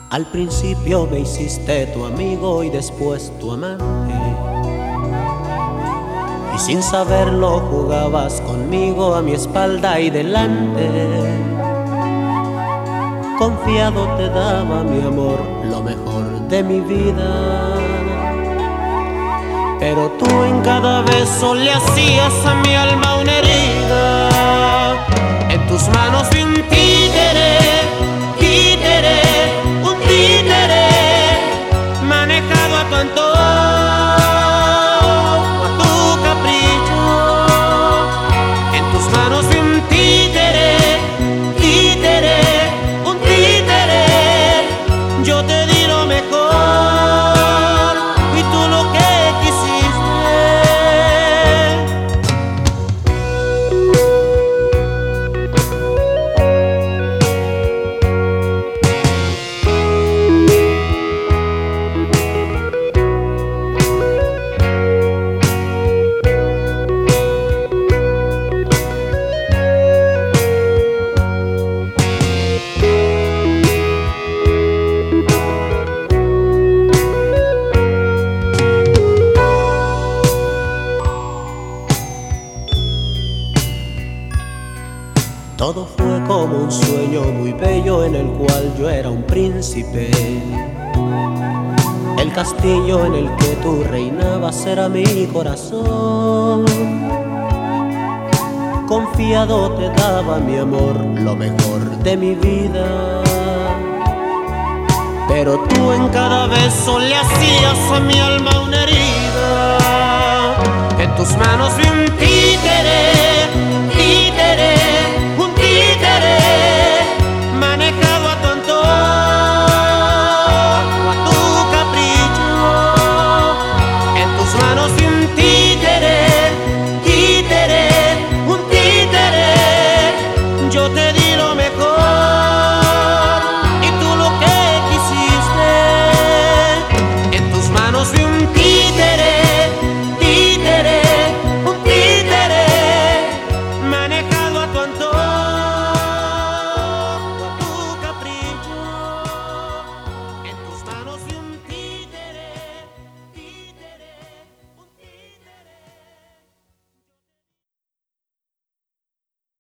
Al principio me hiciste tu amigo y después tu amante, y sin saberlo jugabas conmigo a mi espalda y delante. Confiado te daba mi amor, lo mejor de mi vida, pero tú en cada beso le hacías a mi alma una herida. En tus manos vi un títere, títere, un títere, manejado a tu antojo, a tu capricho. En tus manos vi un títere, títere, un títere. Yo te di lo mejor y tú lo que todo fue como un sueño muy bello en el cual yo era un príncipe. El castillo en el que tú reinabas era mi corazón. Confiado te daba mi amor, lo mejor de mi vida, pero tú en cada beso le hacías a mi alma una herida. En tus manos vi un títere, títere,